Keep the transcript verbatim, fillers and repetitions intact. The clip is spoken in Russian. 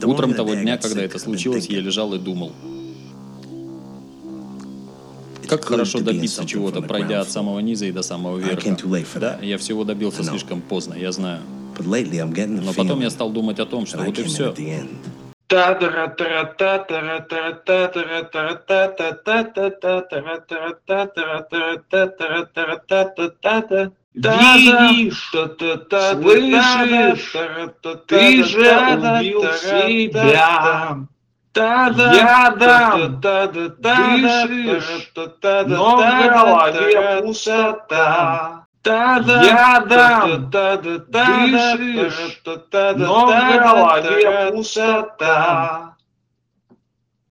Утром того дня, когда это случилось, я лежал и думал. Как хорошо добиться чего-то, пройдя от самого низа и до самого верха. Да, я всего добился слишком поздно, я знаю. Но потом я стал думать о том, что вот и все. Видишь, слышишь, ты же убил себя. Я дам, дышишь, но в голове пустота. Я дам, дышишь, но в голове пустота.